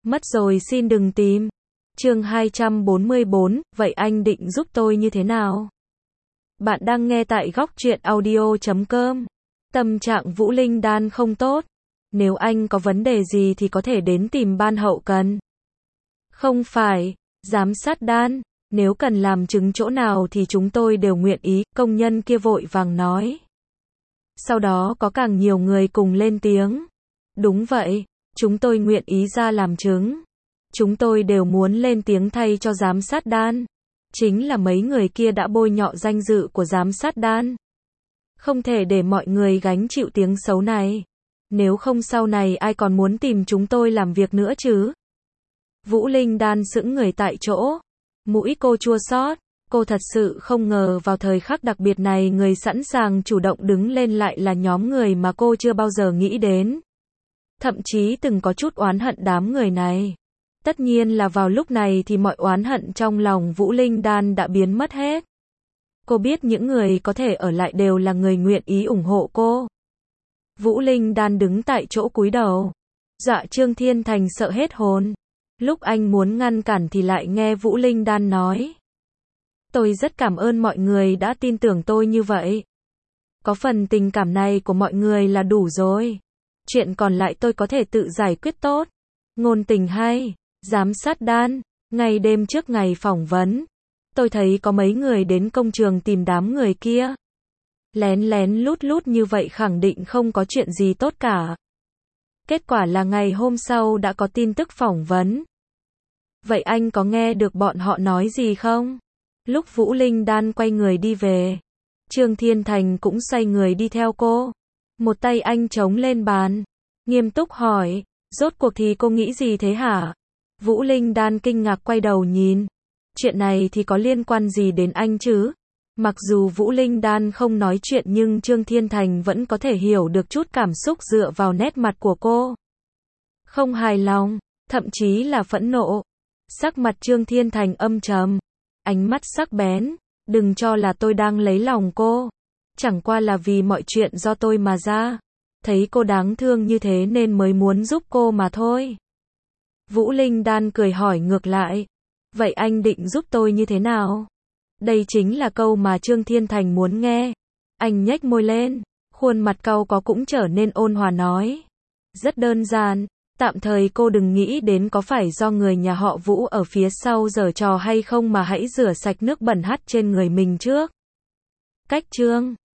Mất rồi xin đừng tìm. Chương 244, vậy anh định giúp tôi như thế nào? Bạn đang nghe tại góc truyện audio.com. Tâm trạng Vũ Linh Đan không tốt. Nếu anh có vấn đề gì thì có thể đến tìm ban hậu cần. Không phải, giám sát Đan, nếu cần làm chứng chỗ nào thì chúng tôi đều nguyện ý, công nhân kia vội vàng nói. Sau đó có càng nhiều người cùng lên tiếng. Đúng vậy, chúng tôi nguyện ý ra làm chứng. Chúng tôi đều muốn lên tiếng thay cho giám sát Đan. Chính là mấy người kia đã bôi nhọ danh dự của giám sát Đan. Không thể để mọi người gánh chịu tiếng xấu này. Nếu không sau này ai còn muốn tìm chúng tôi làm việc nữa chứ? Vũ Linh Đan sững người tại chỗ. Mũi cô chua xót. Cô thật sự không ngờ vào thời khắc đặc biệt này người sẵn sàng chủ động đứng lên lại là nhóm người mà cô chưa bao giờ nghĩ đến. Thậm chí từng có chút oán hận đám người này. Tất nhiên là vào lúc này thì mọi oán hận trong lòng Vũ Linh Đan đã biến mất hết. Cô biết những người có thể ở lại đều là người nguyện ý ủng hộ cô. Vũ Linh Đan đứng tại chỗ cúi đầu. Dọa Trương Thiên Thành sợ hết hồn. Lúc anh muốn ngăn cản thì lại nghe Vũ Linh Đan nói. Tôi rất cảm ơn mọi người đã tin tưởng tôi như vậy. Có phần tình cảm này của mọi người là đủ rồi. Chuyện còn lại tôi có thể tự giải quyết tốt. Ngôn tình hay, giám sát Đan, ngày đêm trước ngày phỏng vấn. Tôi thấy có mấy người đến công trường tìm đám người kia. Lén lén lút lút như vậy khẳng định không có chuyện gì tốt cả. Kết quả là ngày hôm sau đã có tin tức phỏng vấn. Vậy anh có nghe được bọn họ nói gì không? Lúc Vũ Linh Đan quay người đi về, Trương Thiên Thành cũng xoay người đi theo cô. Một tay anh chống lên bàn, nghiêm túc hỏi, rốt cuộc thì cô nghĩ gì thế hả? Vũ Linh Đan kinh ngạc quay đầu nhìn. Chuyện này thì có liên quan gì đến anh chứ? Mặc dù Vũ Linh Đan không nói chuyện nhưng Trương Thiên Thành vẫn có thể hiểu được chút cảm xúc dựa vào nét mặt của cô. Không hài lòng, thậm chí là phẫn nộ. Sắc mặt Trương Thiên Thành âm trầm, ánh mắt sắc bén, đừng cho là tôi đang lấy lòng cô. Chẳng qua là vì mọi chuyện do tôi mà ra. Thấy cô đáng thương như thế nên mới muốn giúp cô mà thôi. Vũ Linh Đan cười hỏi ngược lại. Vậy anh định giúp tôi như thế nào? Đây chính là câu mà Trương Thiên Thành muốn nghe. Anh nhếch môi lên, khuôn mặt cau có cũng trở nên ôn hòa nói. Rất đơn giản, tạm thời cô đừng nghĩ đến có phải do người nhà họ Vũ ở phía sau giở trò hay không mà hãy rửa sạch nước bẩn hắt trên người mình trước. Cách Trương